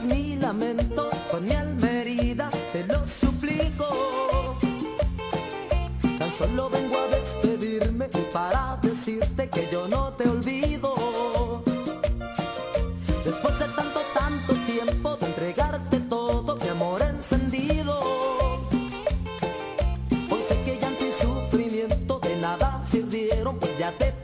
entiendas mi lamento, con mi alma herida te lo suplico. Tan solo vengo a despedirme y para decirte que yo no te olvido. Después de tanto, tanto tiempo de entregarte todo mi amor encendido, hoy sé que llanto y sufrimiento de nada sirvieron, pues ya te